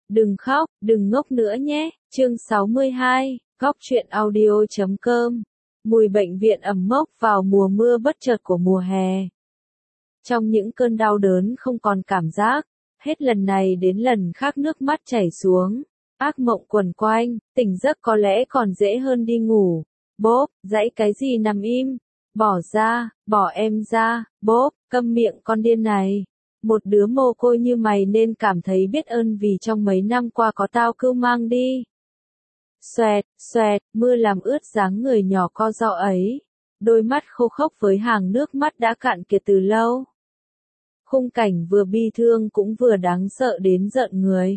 Đừng khóc, đừng ngốc nữa nhé. Chương 62, Góc truyện audio.com. Mùi bệnh viện ẩm mốc vào mùa mưa bất chợt của mùa hè. Trong những cơn đau đớn không còn cảm giác, hết lần này đến lần khác nước mắt chảy xuống, ác mộng quẩn quanh, tỉnh giấc có lẽ còn dễ hơn đi ngủ. Bốp, dãy cái gì nằm im, bỏ ra, bỏ em ra, bốp, câm miệng con điên này. Một đứa mồ côi như mày nên cảm thấy biết ơn vì trong mấy năm qua có tao cưu mang đi. Xoẹt, xoẹt, mưa làm ướt dáng người nhỏ co ro ấy. Đôi mắt khô khốc với hàng nước mắt đã cạn kiệt từ lâu. Khung cảnh vừa bi thương cũng vừa đáng sợ đến rợn người.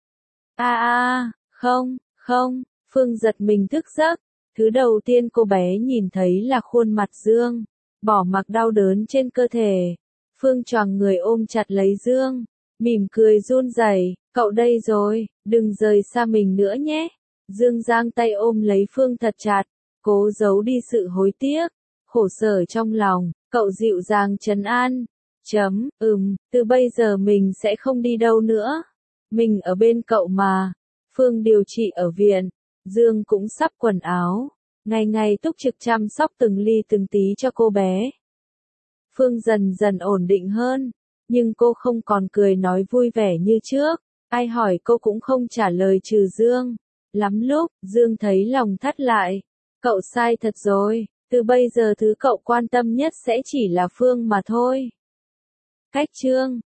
Không, không, Phương giật mình thức giấc. Thứ đầu tiên cô bé nhìn thấy là khuôn mặt Dương, bỏ mặc đau đớn trên cơ thể. Phương choàng người ôm chặt lấy Dương, mỉm cười run rẩy, cậu đây rồi, đừng rời xa mình nữa nhé. Dương giang tay ôm lấy Phương thật chặt, cố giấu đi sự hối tiếc, khổ sở trong lòng, cậu dịu dàng trấn an. Từ bây giờ mình sẽ không đi đâu nữa. Mình ở bên cậu mà. Phương điều trị ở viện, Dương cũng sắp quần áo, ngày ngày túc trực chăm sóc từng ly từng tí cho cô bé. Phương dần dần ổn định hơn, nhưng cô không còn cười nói vui vẻ như trước, ai hỏi cô cũng không trả lời trừ Dương. Lắm lúc, Dương thấy lòng thắt lại, cậu sai thật rồi, từ bây giờ thứ cậu quan tâm nhất sẽ chỉ là Phương mà thôi. Cách chương